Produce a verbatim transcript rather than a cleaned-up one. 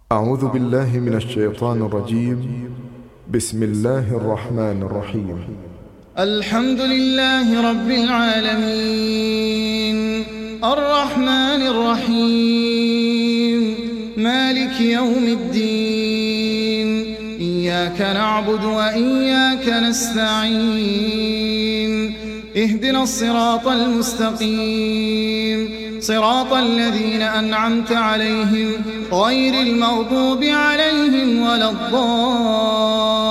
أعوذ بالله من الشيطان الرجيم. بسم الله الرحمن الرحيم. الحمد لله رب العالمين الرحمن الرحيم مالك يوم الدين. إياك نعبد وإياك نستعين. اهدنا الصراط المستقيم صراط الذين أنعمت عليهم غير المغضوب عليهم ولا الضالين.